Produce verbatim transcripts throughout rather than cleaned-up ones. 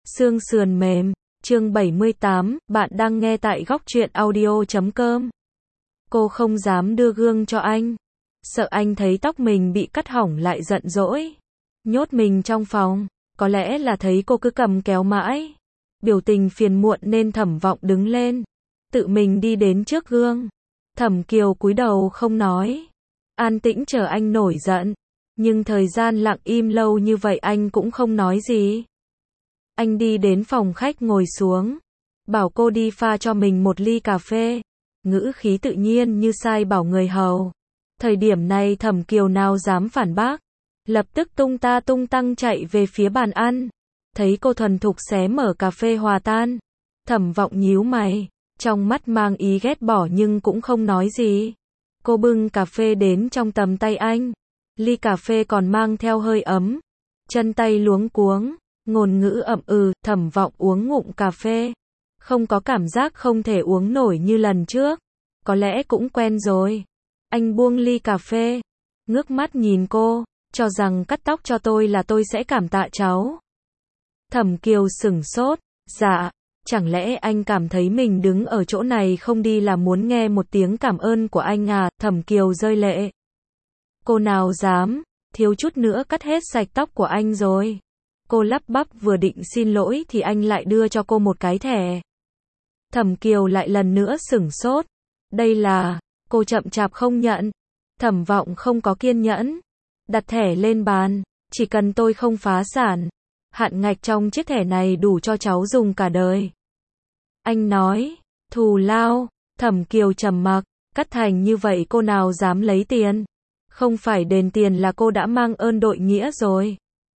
Xương sườn mềm, chương bảy mươi tám, bạn đang nghe tại góc truyện audio chấm com. Cô không dám đưa gương cho anh, sợ anh thấy tóc mình bị cắt hỏng lại giận dỗi, nhốt mình trong phòng, có lẽ là thấy cô cứ cầm kéo mãi, biểu tình phiền muộn nên Thẩm Vọng đứng lên, tự mình đi đến trước gương. Thẩm Kiều cúi đầu không nói, an tĩnh chờ anh nổi giận, nhưng thời gian lặng im lâu như vậy anh cũng không nói gì. Anh đi đến phòng khách ngồi xuống, bảo cô đi pha cho mình một ly cà phê, ngữ khí tự nhiên như sai bảo người hầu. Thời điểm này Thẩm Kiều nào dám phản bác, lập tức tung ta tung tăng chạy về phía bàn ăn, thấy cô thuần thục xé mở cà phê hòa tan. Thẩm Vọng nhíu mày, trong mắt mang ý ghét bỏ nhưng cũng không nói gì. Cô bưng cà phê đến trong tầm tay anh, ly cà phê còn mang theo hơi ấm, chân tay luống cuống, ngôn ngữ ậm ừ. Thẩm Vọng uống ngụm cà phê, không có cảm giác không thể uống nổi như lần trước, có lẽ cũng quen rồi. Anh buông ly cà phê, ngước mắt nhìn cô, cho rằng cắt tóc cho tôi là tôi sẽ cảm tạ cháu. Thẩm Kiều sửng sốt, dạ, chẳng lẽ anh cảm thấy mình đứng ở chỗ này không đi là muốn nghe một tiếng cảm ơn của anh à? Thẩm Kiều rơi lệ. Cô nào dám, thiếu chút nữa cắt hết sạch tóc của anh rồi. Cô lắp bắp vừa định xin lỗi thì anh lại đưa cho cô một cái thẻ. Thẩm Kiều lại lần nữa sửng sốt. Đây là, cô chậm chạp không nhận. Thẩm Vọng không có kiên nhẫn, đặt thẻ lên bàn, chỉ cần tôi không phá sản, hạn ngạch trong chiếc thẻ này đủ cho cháu dùng cả đời. Anh nói, thù lao. Thẩm Kiều trầm mặc, cắt thành như vậy cô nào dám lấy tiền. Không phải đền tiền là cô đã mang ơn đội nghĩa rồi.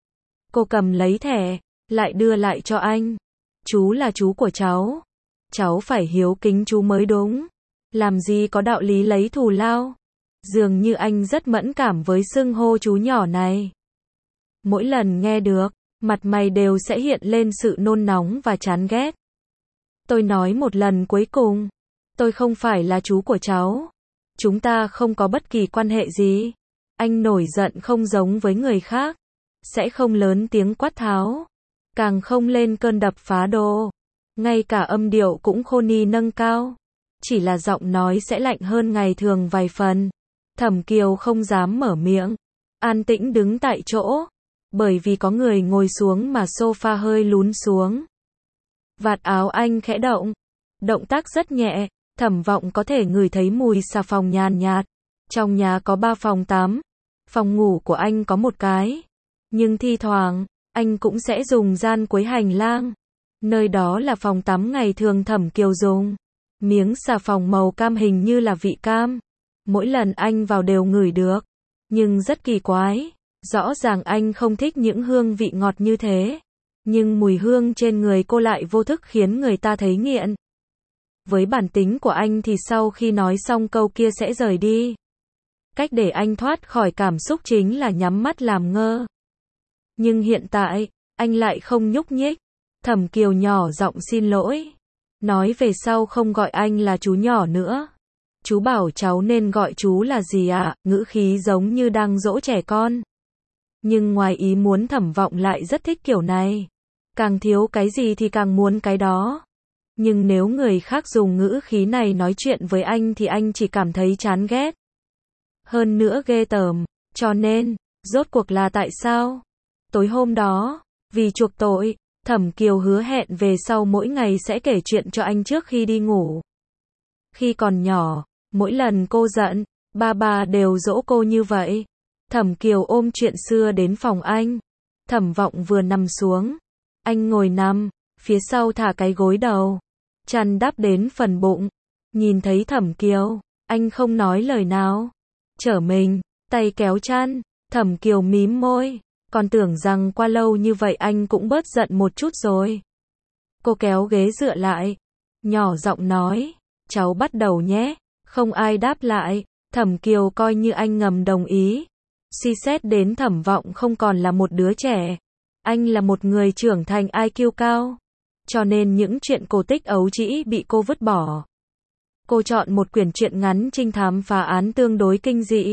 Cô cầm lấy thẻ, lại đưa lại cho anh. Chú là chú của cháu, cháu phải hiếu kính chú mới đúng. Làm gì có đạo lý lấy thù lao. Dường như anh rất mẫn cảm với xưng hô chú nhỏ này. Mỗi lần nghe được, mặt mày đều sẽ hiện lên sự nôn nóng và chán ghét. Tôi nói một lần cuối cùng, tôi không phải là chú của cháu. Chúng ta không có bất kỳ quan hệ gì. Anh nổi giận không giống với người khác, sẽ không lớn tiếng quát tháo, càng không lên cơn đập phá đồ, ngay cả âm điệu cũng khô ni nâng cao, chỉ là giọng nói sẽ lạnh hơn ngày thường vài phần. Thẩm Kiều không dám mở miệng, an tĩnh đứng tại chỗ, bởi vì có người ngồi xuống mà sofa hơi lún xuống. Vạt áo anh khẽ động, động tác rất nhẹ, Thẩm Vọng có thể ngửi thấy mùi xà phòng nhàn nhạt. Trong nhà có ba phòng tắm, phòng ngủ của anh có một cái, nhưng thi thoảng, anh cũng sẽ dùng gian cuối hành lang. Nơi đó là phòng tắm ngày thường Thẩm Kiều dùng. Miếng xà phòng màu cam hình như là vị cam. Mỗi lần anh vào đều ngửi được. Nhưng rất kỳ quái. Rõ ràng anh không thích những hương vị ngọt như thế. Nhưng mùi hương trên người cô lại vô thức khiến người ta thấy nghiện. Với bản tính của anh thì sau khi nói xong câu kia sẽ rời đi. Cách để anh thoát khỏi cảm xúc chính là nhắm mắt làm ngơ. Nhưng hiện tại, anh lại không nhúc nhích. Thẩm Kiều nhỏ giọng xin lỗi, nói về sau không gọi anh là chú nhỏ nữa. Chú bảo cháu nên gọi chú là gì ạ? À? Ngữ khí giống như đang dỗ trẻ con. Nhưng ngoài ý muốn Thẩm Vọng lại rất thích kiểu này. Càng thiếu cái gì thì càng muốn cái đó. Nhưng nếu người khác dùng ngữ khí này nói chuyện với anh thì anh chỉ cảm thấy chán ghét. Hơn nữa ghê tởm, cho nên, rốt cuộc là tại sao? Tối hôm đó, vì chuộc tội, Thẩm Kiều hứa hẹn về sau mỗi ngày sẽ kể chuyện cho anh trước khi đi ngủ. Khi còn nhỏ, mỗi lần cô giận, ba ba đều dỗ cô như vậy. Thẩm Kiều ôm chuyện xưa đến phòng anh. Thẩm Vọng vừa nằm xuống, anh ngồi nằm, phía sau thả cái gối đầu, chăn đắp đến phần bụng. Nhìn thấy Thẩm Kiều, anh không nói lời nào, trở mình, tay kéo chăn. Thẩm Kiều mím môi, còn tưởng rằng qua lâu như vậy anh cũng bớt giận một chút rồi. Cô kéo ghế dựa lại, nhỏ giọng nói, cháu bắt đầu nhé. Không ai đáp lại, Thẩm Kiều coi như anh ngầm đồng ý. Suy xét đến Thẩm Vọng không còn là một đứa trẻ, anh là một người trưởng thành i kiu cao, cho nên những chuyện cổ tích ấu trĩ bị cô vứt bỏ. Cô chọn một quyển truyện ngắn trinh thám phá án tương đối kinh dị.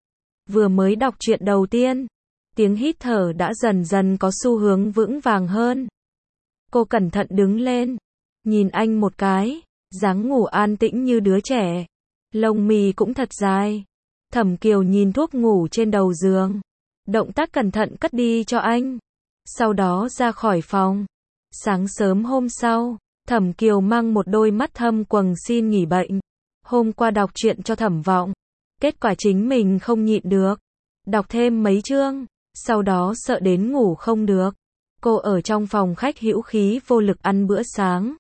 Vừa mới đọc truyện đầu tiên, tiếng hít thở đã dần dần có xu hướng vững vàng hơn. Cô cẩn thận đứng lên, nhìn anh một cái, dáng ngủ an tĩnh như đứa trẻ. Lông mi cũng thật dài. Thẩm Kiều nhìn thuốc ngủ trên đầu giường, động tác cẩn thận cất đi cho anh, sau đó ra khỏi phòng. Sáng sớm hôm sau, Thẩm Kiều mang một đôi mắt thâm quầng xin nghỉ bệnh. Hôm qua đọc truyện cho Thẩm Vọng, kết quả chính mình không nhịn được, đọc thêm mấy chương, sau đó sợ đến ngủ không được. Cô ở trong phòng khách hữu khí vô lực ăn bữa sáng.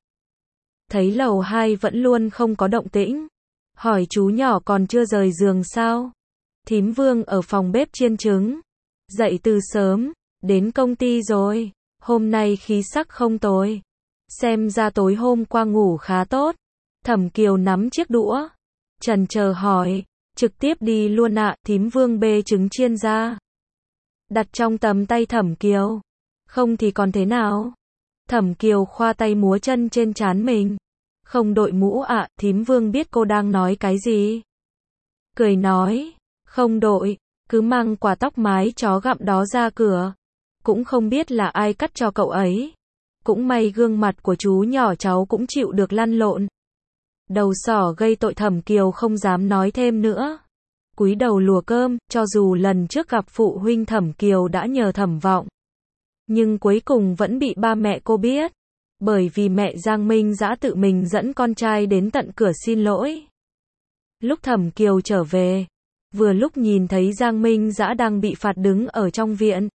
Thấy lầu hai vẫn luôn không có động tĩnh, hỏi chú nhỏ còn chưa rời giường sao? Thím Vương ở phòng bếp chiên trứng, dậy từ sớm, đến công ty rồi, hôm nay khí sắc không tồi, xem ra tối hôm qua ngủ khá tốt. Thẩm Kiều nắm chiếc đũa, chần chờ hỏi, trực tiếp đi luôn ạ. Thím Vương bê trứng chiên ra, đặt trong tầm tay Thẩm Kiều. Không thì còn thế nào? Thẩm Kiều khoa tay múa chân trên trán mình. Không đội mũ ạ. Thím Vương biết cô đang nói cái gì, cười nói, không đội, cứ mang quả tóc mái chó gặm đó ra cửa. Cũng không biết là ai cắt cho cậu ấy. Cũng may gương mặt của chú nhỏ cháu cũng chịu được lăn lộn. Đầu sỏ gây tội. Thẩm Kiều không dám nói thêm nữa, cúi đầu lùa cơm. Cho dù lần trước gặp phụ huynh Thẩm Kiều đã nhờ Thẩm Vọng, nhưng cuối cùng vẫn bị ba mẹ cô biết, bởi vì mẹ Giang Minh Dã tự mình dẫn con trai đến tận cửa xin lỗi. Lúc Thẩm Kiều trở về, vừa lúc nhìn thấy Giang Minh Dã đang bị phạt đứng ở trong viện.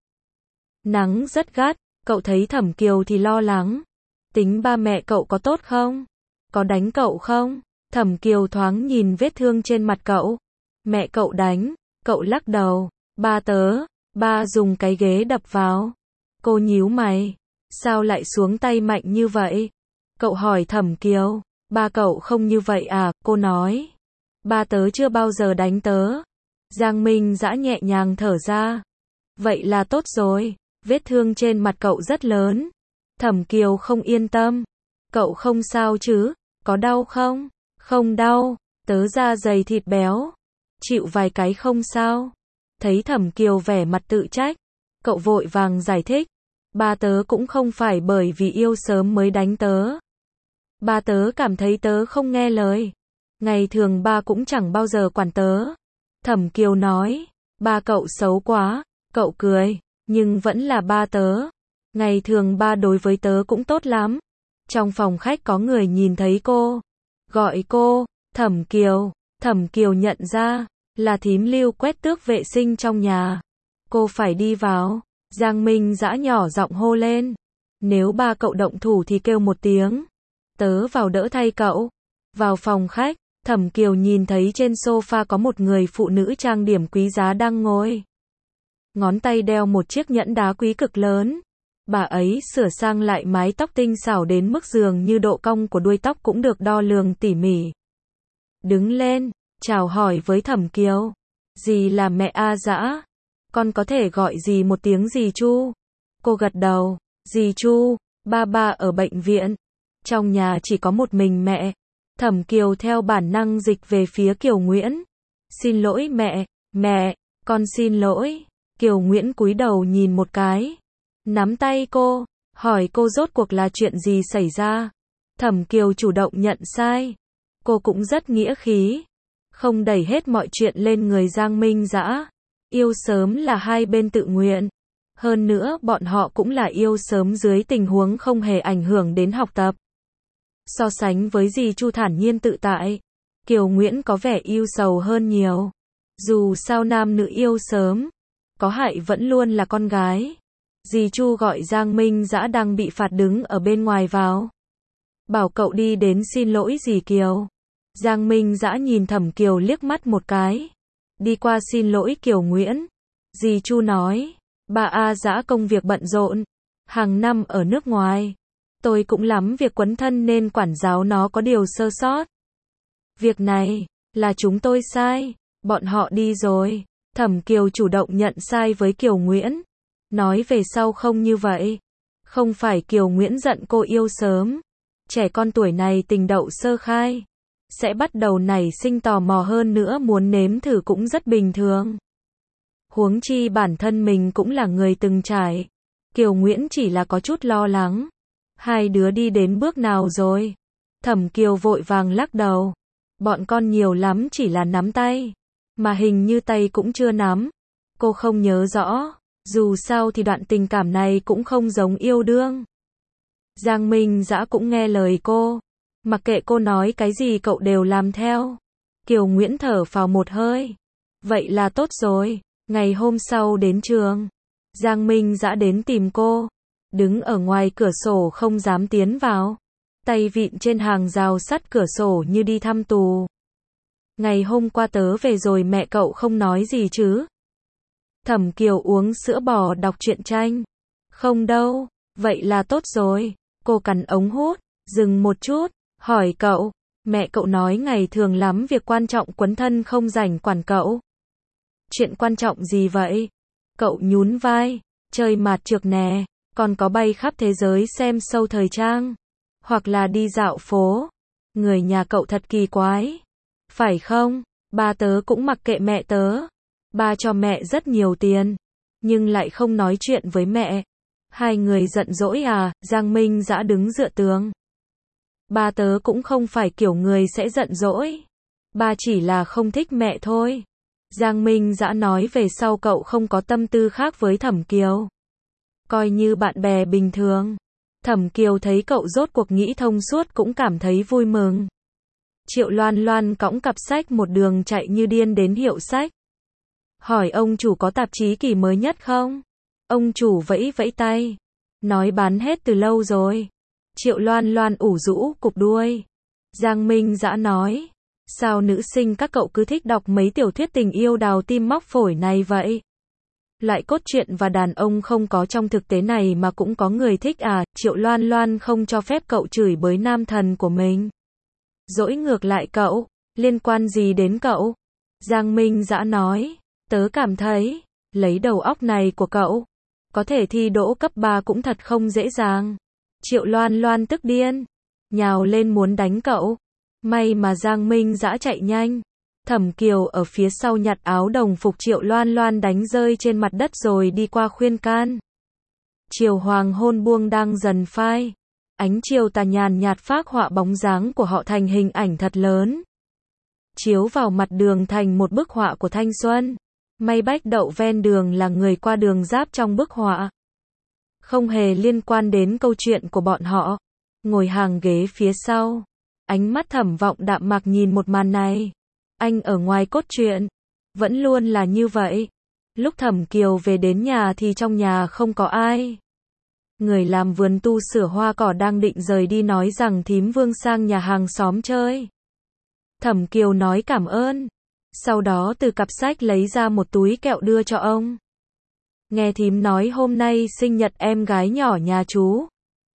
Nắng rất gắt, cậu thấy Thẩm Kiều thì lo lắng. Tính ba mẹ cậu có tốt không? Có đánh cậu không? Thẩm Kiều thoáng nhìn vết thương trên mặt cậu. Mẹ cậu đánh, cậu lắc đầu. Ba tớ, ba dùng cái ghế đập vào. Cô nhíu mày, sao lại xuống tay mạnh như vậy? Cậu hỏi Thẩm Kiều, ba cậu không như vậy à? Cô nói, ba tớ chưa bao giờ đánh tớ. Giang Minh Dã nhẹ nhàng thở ra. Vậy là tốt rồi, vết thương trên mặt cậu rất lớn. Thẩm Kiều không yên tâm. Cậu không sao chứ? Có đau không? Không đau, tớ da dày thịt béo, chịu vài cái không sao. Thấy Thẩm Kiều vẻ mặt tự trách, cậu vội vàng giải thích. Ba tớ cũng không phải bởi vì yêu sớm mới đánh tớ. Ba tớ cảm thấy tớ không nghe lời. Ngày thường ba cũng chẳng bao giờ quản tớ. Thẩm Kiều nói, ba cậu xấu quá. Cậu cười, nhưng vẫn là ba tớ. Ngày thường ba đối với tớ cũng tốt lắm. Trong phòng khách có người nhìn thấy cô, gọi cô, Thẩm Kiều. Thẩm Kiều nhận ra, là thím Lưu quét tước vệ sinh trong nhà. Cô phải đi vào. Giang Minh Dã nhỏ giọng hô lên. Nếu ba cậu động thủ thì kêu một tiếng. Tớ vào đỡ thay cậu. Vào phòng khách, Thẩm Kiều nhìn thấy trên sofa có một người phụ nữ trang điểm quý giá đang ngồi. Ngón tay đeo một chiếc nhẫn đá quý cực lớn. Bà ấy sửa sang lại mái tóc tinh xảo đến mức dường như độ cong của đuôi tóc cũng được đo lường tỉ mỉ. Đứng lên, chào hỏi với Thẩm Kiều. Dì là mẹ A Dã. Con có thể gọi dì một tiếng dì Chu. Cô gật đầu. Dì Chu, ba ba ở bệnh viện. Trong nhà chỉ có một mình mẹ. Thẩm Kiều theo bản năng dịch về phía Kiều Nguyễn. Xin lỗi mẹ, mẹ, con xin lỗi. Kiều Nguyễn cúi đầu nhìn một cái, nắm tay cô, hỏi cô rốt cuộc là chuyện gì xảy ra. Thẩm Kiều chủ động nhận sai. Cô cũng rất nghĩa khí, không đẩy hết mọi chuyện lên người Giang Minh Dã. Yêu sớm là hai bên tự nguyện. Hơn nữa bọn họ cũng là yêu sớm dưới tình huống không hề ảnh hưởng đến học tập. So sánh với dì Chu thản nhiên tự tại, Kiều Nguyễn có vẻ yêu sầu hơn nhiều. Dù sao nam nữ yêu sớm, có hại vẫn luôn là con gái. Dì Chu gọi Giang Minh Dã đang bị phạt đứng ở bên ngoài vào. Bảo cậu đi đến xin lỗi dì Kiều. Giang Minh Dã nhìn Thẩm Kiều liếc mắt một cái. Đi qua xin lỗi Kiều Nguyễn. Dì Chu nói, bà A Dã công việc bận rộn, hàng năm ở nước ngoài. Tôi cũng lắm việc quấn thân nên quản giáo nó có điều sơ sót. Việc này, là chúng tôi sai, bọn họ đi rồi. Thẩm Kiều chủ động nhận sai với Kiều Nguyễn. Nói về sau không như vậy. Không phải Kiều Nguyễn giận cô yêu sớm. Trẻ con tuổi này tình đậu sơ khai, sẽ bắt đầu nảy sinh tò mò hơn nữa muốn nếm thử cũng rất bình thường. Huống chi bản thân mình cũng là người từng trải. Kiều Nguyễn chỉ là có chút lo lắng. Hai đứa đi đến bước nào rồi? Thẩm Kiều vội vàng lắc đầu. Bọn con nhiều lắm chỉ là nắm tay. Mà hình như tay cũng chưa nắm. Cô không nhớ rõ. Dù sao thì đoạn tình cảm này cũng không giống yêu đương. Giang Minh Dã cũng nghe lời cô. Mặc kệ cô nói cái gì cậu đều làm theo. Kiều Nguyễn thở phào một hơi. Vậy là tốt rồi. Ngày hôm sau đến trường, Giang Minh Dã đến tìm cô. Đứng ở ngoài cửa sổ không dám tiến vào. Tay vịn trên hàng rào sắt cửa sổ như đi thăm tù. Ngày hôm qua tớ về rồi mẹ cậu không nói gì chứ? Thẩm Kiều uống sữa bò đọc truyện tranh. Không đâu, vậy là tốt rồi. Cô cắn ống hút, dừng một chút, hỏi cậu. Mẹ cậu nói ngày thường lắm việc quan trọng quấn thân không rảnh quản cậu. Chuyện quan trọng gì vậy? Cậu nhún vai, chơi mạt trược nè, còn có bay khắp thế giới xem show thời trang, hoặc là đi dạo phố. Người nhà cậu thật kỳ quái. Phải không? Ba tớ cũng mặc kệ mẹ tớ. Ba cho mẹ rất nhiều tiền, nhưng lại không nói chuyện với mẹ. Hai người giận dỗi à? Giang Minh Dã đứng dựa tường. Ba tớ cũng không phải kiểu người sẽ giận dỗi. Ba chỉ là không thích mẹ thôi. Giang Minh Dã nói về sau cậu không có tâm tư khác với Thẩm Kiều. Coi như bạn bè bình thường. Thẩm Kiều thấy cậu rốt cuộc nghĩ thông suốt cũng cảm thấy vui mừng. Triệu Loan Loan cõng cặp sách một đường chạy như điên đến hiệu sách. Hỏi ông chủ có tạp chí kỳ mới nhất không? Ông chủ vẫy vẫy tay. Nói bán hết từ lâu rồi. Triệu Loan Loan ủ rũ cụp đuôi. Giang Minh Dã nói. Sao nữ sinh các cậu cứ thích đọc mấy tiểu thuyết tình yêu đào tim móc phổi này vậy? Loại cốt truyện và đàn ông không có trong thực tế này mà cũng có người thích à? Triệu Loan Loan không cho phép cậu chửi bới nam thần của mình. Dỗi ngược lại cậu, liên quan gì đến cậu? Giang Minh Dã nói, tớ cảm thấy, lấy đầu óc này của cậu, có thể thi đỗ cấp ba cũng thật không dễ dàng. Triệu Loan Loan tức điên, nhào lên muốn đánh cậu. May mà Giang Minh Dã chạy nhanh. Thẩm Kiều ở phía sau nhặt áo đồng phục Triệu Loan Loan đánh rơi trên mặt đất rồi đi qua khuyên can. Chiều hoàng hôn buông đang dần phai. Ánh chiều tà nhàn nhạt phác họa bóng dáng của họ thành hình ảnh thật lớn. Chiếu vào mặt đường thành một bức họa của thanh xuân. May bách đậu ven đường là người qua đường giáp trong bức họa. Không hề liên quan đến câu chuyện của bọn họ. Ngồi hàng ghế phía sau. Ánh mắt Thẩm Vọng đạm mạc nhìn một màn này. Anh ở ngoài cốt truyện. Vẫn luôn là như vậy. Lúc Thẩm Kiều về đến nhà thì trong nhà không có ai. Người làm vườn tu sửa hoa cỏ đang định rời đi nói rằng thím Vương sang nhà hàng xóm chơi. Thẩm Kiều nói cảm ơn. Sau đó từ cặp sách lấy ra một túi kẹo đưa cho ông. Nghe thím nói hôm nay sinh nhật em gái nhỏ nhà chú.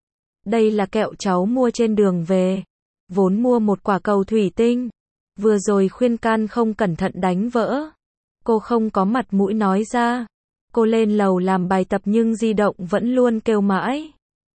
Đây là kẹo cháu mua trên đường về. Vốn mua một quả cầu thủy tinh. Vừa rồi khuyên can không cẩn thận đánh vỡ. Cô không có mặt mũi nói ra. Cô lên lầu làm bài tập nhưng di động vẫn luôn kêu mãi.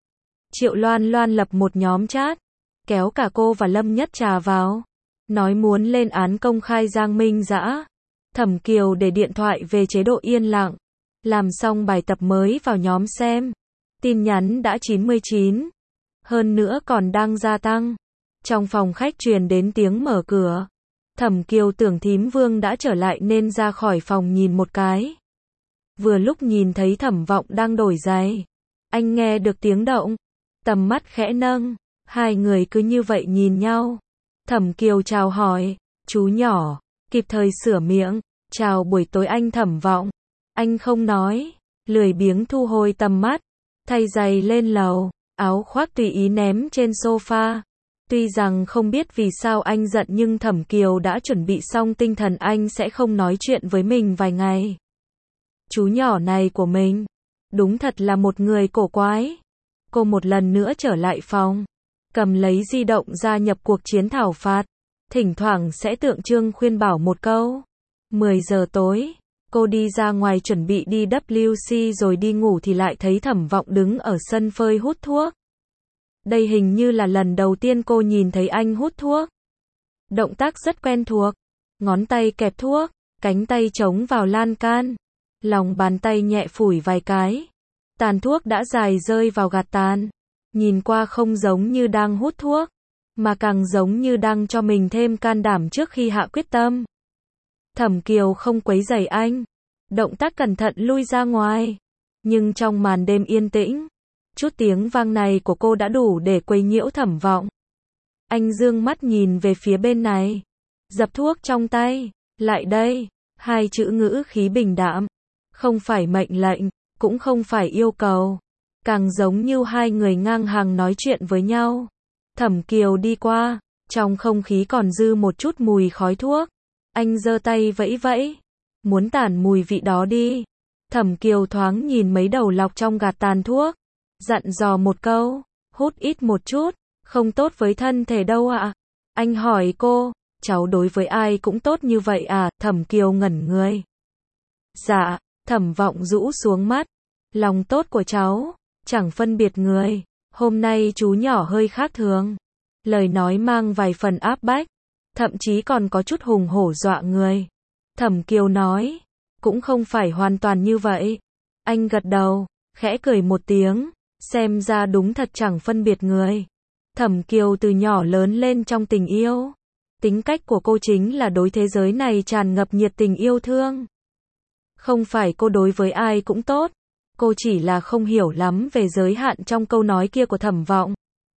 Triệu Loan Loan lập một nhóm chat. Kéo cả cô và Lâm Nhất Trà vào. Nói muốn lên án công khai Giang Minh Dã. Thẩm Kiều để điện thoại về chế độ yên lặng. Làm xong bài tập mới vào nhóm xem. Tin nhắn đã chín mươi chín. Hơn nữa còn đang gia tăng. Trong phòng khách truyền đến tiếng mở cửa. Thẩm Kiều tưởng thím Vương đã trở lại nên ra khỏi phòng nhìn một cái. Vừa lúc nhìn thấy Thẩm Vọng đang đổi giày. Anh nghe được tiếng động. Tầm mắt khẽ nâng. Hai người cứ như vậy nhìn nhau. Thẩm Kiều chào hỏi. Chú nhỏ. Kịp thời sửa miệng. Chào buổi tối anh Thẩm Vọng. Anh không nói. Lười biếng thu hồi tầm mắt. Thay giày lên lầu. Áo khoác tùy ý ném trên sofa. Tuy rằng không biết vì sao anh giận nhưng Thẩm Kiều đã chuẩn bị xong tinh thần anh sẽ không nói chuyện với mình vài ngày. Chú nhỏ này của mình, đúng thật là một người cổ quái. Cô một lần nữa trở lại phòng, cầm lấy di động ra nhập cuộc chiến thảo phạt, thỉnh thoảng sẽ tượng trưng khuyên bảo một câu. mười giờ tối, cô đi ra ngoài chuẩn bị đi W C rồi đi ngủ thì lại thấy Thẩm Vọng đứng ở sân phơi hút thuốc. Đây hình như là lần đầu tiên cô nhìn thấy anh hút thuốc. Động tác rất quen thuộc, ngón tay kẹp thuốc, cánh tay chống vào lan can. Lòng bàn tay nhẹ phủi vài cái. Tàn thuốc đã dài rơi vào gạt tàn. nhìn qua không giống như đang hút thuốc, mà càng giống như đang cho mình thêm can đảm trước khi hạ quyết tâm. Thẩm Kiều không quấy rầy anh, động tác cẩn thận lui ra ngoài, nhưng trong màn đêm yên tĩnh, chút tiếng vang này của cô đã đủ để quấy nhiễu Thẩm Vọng. Anh dương mắt nhìn về phía bên này, dập thuốc trong tay, lại đây, hai chữ ngữ khí bình đạm, không phải mệnh lệnh, cũng không phải yêu cầu, càng giống như hai người ngang hàng nói chuyện với nhau. Thẩm Kiều đi qua, trong không khí còn dư một chút mùi khói thuốc, anh giơ tay vẫy vẫy, muốn tản mùi vị đó đi. Thẩm Kiều thoáng nhìn mấy đầu lọc trong gạt tàn thuốc, dặn dò một câu, hút ít một chút, không tốt với thân thể đâu ạ. Anh hỏi cô, cháu đối với ai cũng tốt như vậy à? Thẩm Kiều ngẩn người. Dạ, Thẩm Vọng rũ xuống mắt, lòng tốt của cháu, chẳng phân biệt người, hôm nay chú nhỏ hơi khác thường. Lời nói mang vài phần áp bách, thậm chí còn có chút hùng hổ dọa người. Thẩm Kiều nói, cũng không phải hoàn toàn như vậy. Anh gật đầu, khẽ cười một tiếng, xem ra đúng thật chẳng phân biệt người. Thẩm Kiều từ nhỏ lớn lên trong tình yêu. Tính cách của cô chính là đối thế giới này tràn ngập nhiệt tình yêu thương. Không phải cô đối với ai cũng tốt, cô chỉ là không hiểu lắm về giới hạn trong câu nói kia của Thẩm Vọng.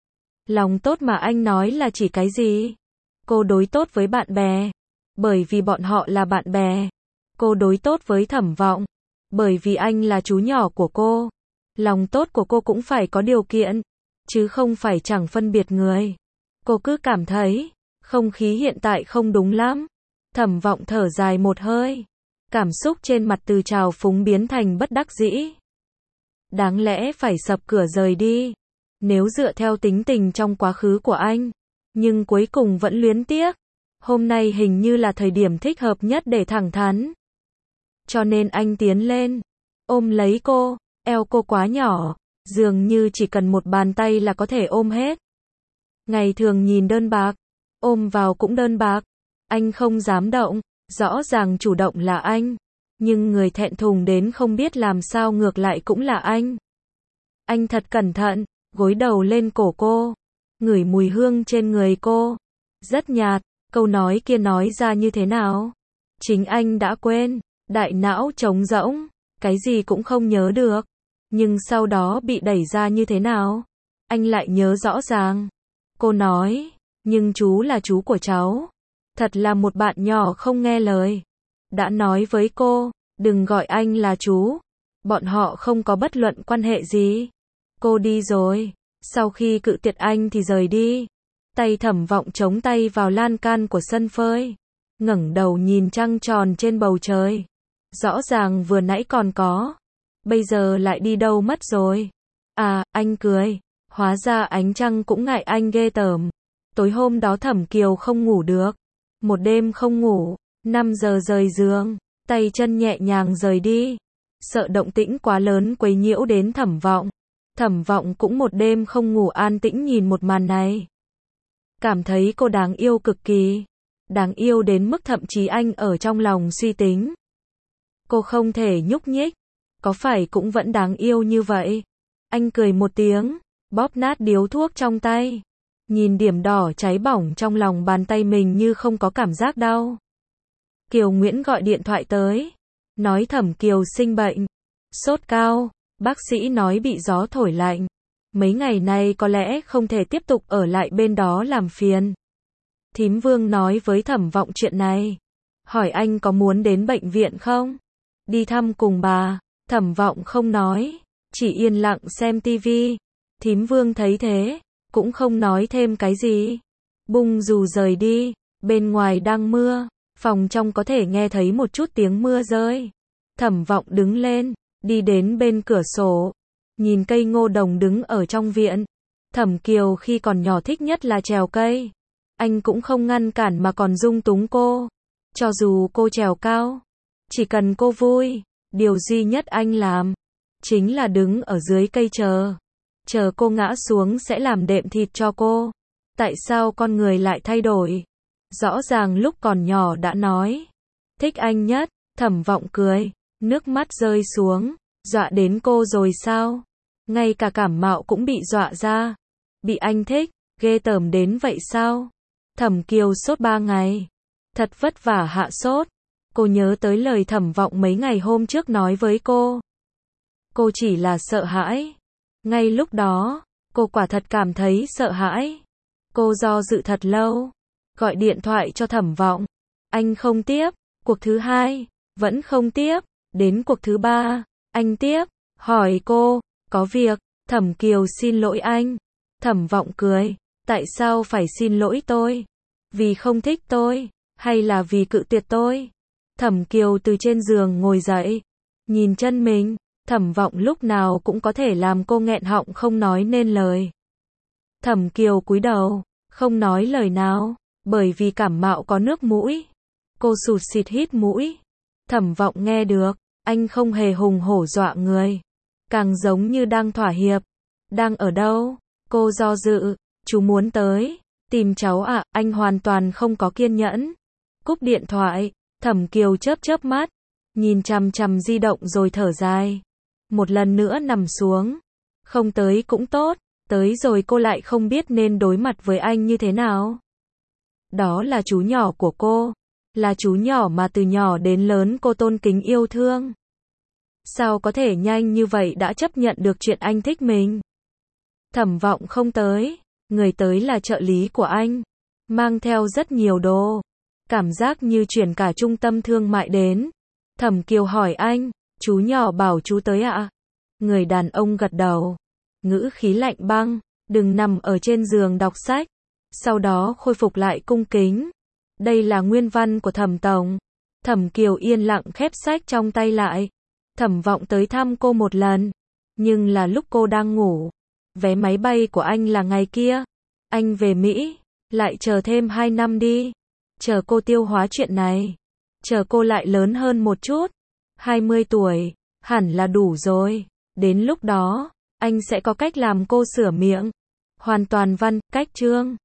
Lòng tốt mà anh nói là chỉ cái gì? Cô đối tốt với bạn bè, bởi vì bọn họ là bạn bè. Cô đối tốt với Thẩm Vọng, bởi vì anh là chú nhỏ của cô. Lòng tốt của cô cũng phải có điều kiện, chứ không phải chẳng phân biệt người. Cô cứ cảm thấy, không khí hiện tại không đúng lắm. Thẩm Vọng thở dài một hơi, cảm xúc trên mặt từ trào phúng biến thành bất đắc dĩ. Đáng lẽ phải sập cửa rời đi, nếu dựa theo tính tình trong quá khứ của anh, nhưng cuối cùng vẫn luyến tiếc. Hôm nay hình như là thời điểm thích hợp nhất để thẳng thắn. Cho nên anh tiến lên, ôm lấy cô, eo cô quá nhỏ, dường như chỉ cần một bàn tay là có thể ôm hết. Ngày thường nhìn đơn bạc, ôm vào cũng đơn bạc. Anh không dám động, rõ ràng chủ động là anh, nhưng người thẹn thùng đến không biết làm sao ngược lại cũng là anh. Anh thật cẩn thận, gối đầu lên cổ cô, ngửi mùi hương trên người cô, rất nhạt. Câu nói kia nói ra như thế nào? Chính anh đã quên, đại não trống rỗng, cái gì cũng không nhớ được. Nhưng sau đó bị đẩy ra như thế nào? Anh lại nhớ rõ ràng. Cô nói, nhưng chú là chú của cháu. Thật là một bạn nhỏ không nghe lời. Đã nói với cô, đừng gọi anh là chú. Bọn họ không có bất luận quan hệ gì. Cô đi rồi. Sau khi cự tuyệt anh thì rời đi. Tay Thẩm Vọng chống tay vào lan can của sân phơi, ngẩng đầu nhìn trăng tròn trên bầu trời. Rõ ràng vừa nãy còn có, bây giờ lại đi đâu mất rồi? À, anh cười, hóa ra ánh trăng cũng ngại anh ghê tởm. Tối hôm đó Thẩm Kiều không ngủ được, một đêm không ngủ, năm giờ rời giường, tay chân nhẹ nhàng rời đi, sợ động tĩnh quá lớn quấy nhiễu đến Thẩm Vọng. Thẩm Vọng cũng một đêm không ngủ an tĩnh nhìn một màn này. Cảm thấy cô đáng yêu cực kỳ. Đáng yêu đến mức thậm chí anh ở trong lòng suy tính. Cô không thể nhúc nhích. Có phải cũng vẫn đáng yêu như vậy? Anh cười một tiếng, bóp nát điếu thuốc trong tay. Nhìn điểm đỏ cháy bỏng trong lòng bàn tay mình như không có cảm giác đau. Kiều Nguyễn gọi điện thoại tới. Nói Thẩm Kiều sinh bệnh. Sốt cao, bác sĩ nói bị gió thổi lạnh. Mấy ngày nay có lẽ không thể tiếp tục ở lại bên đó làm phiền. Thím Vương nói với Thẩm Vọng chuyện này. Hỏi anh có muốn đến bệnh viện không? Đi thăm cùng bà. Thẩm Vọng không nói, chỉ yên lặng xem tivi. Thím Vương thấy thế, cũng không nói thêm cái gì. Bung dù rời đi, bên ngoài đang mưa, phòng trong có thể nghe thấy một chút tiếng mưa rơi. Thẩm Vọng đứng lên, đi đến bên cửa sổ. Nhìn cây ngô đồng đứng ở trong viện. Thẩm Kiều khi còn nhỏ thích nhất là trèo cây. Anh cũng không ngăn cản mà còn dung túng cô. Cho dù cô trèo cao, chỉ cần cô vui, điều duy nhất anh làm, chính là đứng ở dưới cây chờ. Chờ cô ngã xuống sẽ làm đệm thịt cho cô. Tại sao con người lại thay đổi? Rõ ràng lúc còn nhỏ đã nói, thích anh nhất. Thẩm Vọng cười, nước mắt rơi xuống. Dọa đến cô rồi sao? ngay cả cảm mạo cũng bị dọa ra. Bị anh thích, ghê tởm đến vậy sao? Thẩm Kiều sốt ba ngày. Thật vất vả hạ sốt. Cô nhớ tới lời Thẩm Vọng mấy ngày hôm trước nói với cô. Cô chỉ là sợ hãi. Ngay lúc đó, cô quả thật cảm thấy sợ hãi. Cô do dự thật lâu. Gọi điện thoại cho Thẩm Vọng. Anh không tiếp. Cuộc thứ hai, vẫn không tiếp. Đến cuộc thứ ba, anh tiếp. Hỏi cô, có việc. Thẩm Kiều xin lỗi anh. Thẩm Vọng cười. Tại sao phải xin lỗi tôi? Vì không thích tôi, hay là vì cự tuyệt tôi? Thẩm Kiều từ trên giường ngồi dậy. Nhìn chân mình. Thẩm Vọng lúc nào cũng có thể làm cô nghẹn họng không nói nên lời. Thẩm Kiều cúi đầu, không nói lời nào, bởi vì cảm mạo có nước mũi. Cô sụt sịt hít mũi. Thẩm Vọng nghe được, anh không hề hùng hổ dọa người, càng giống như đang thỏa hiệp. Đang ở đâu? Cô do dự. Chú muốn tới tìm cháu ạ. À, anh hoàn toàn không có kiên nhẫn. Cúp điện thoại. Thẩm Kiều chớp chớp mắt, nhìn chằm chằm di động rồi thở dài. Một lần nữa nằm xuống. Không tới cũng tốt, tới rồi cô lại không biết nên đối mặt với anh như thế nào. Đó là chú nhỏ của cô, là chú nhỏ mà từ nhỏ đến lớn cô tôn kính yêu thương. Sao có thể nhanh như vậy đã chấp nhận được chuyện anh thích mình? Thẩm Vọng không tới, người tới là trợ lý của anh, mang theo rất nhiều đồ. Cảm giác như chuyển cả trung tâm thương mại đến. Thẩm Kiều hỏi anh, chú nhỏ bảo chú tới ạ? À? Người đàn ông gật đầu. Ngữ khí lạnh băng, đừng nằm ở trên giường đọc sách. Sau đó khôi phục lại cung kính. Đây là nguyên văn của Thẩm Tổng. Thẩm Kiều yên lặng khép sách trong tay lại. Thẩm Vọng tới thăm cô một lần, nhưng là lúc cô đang ngủ. Vé máy bay của anh là ngày kia. Anh về Mỹ, lại chờ thêm hai năm đi. Chờ cô tiêu hóa chuyện này. Chờ cô lại lớn hơn một chút. hai mươi tuổi, hẳn là đủ rồi. Đến lúc đó, anh sẽ có cách làm cô sửa miệng. Hoàn toàn văn, cách chương.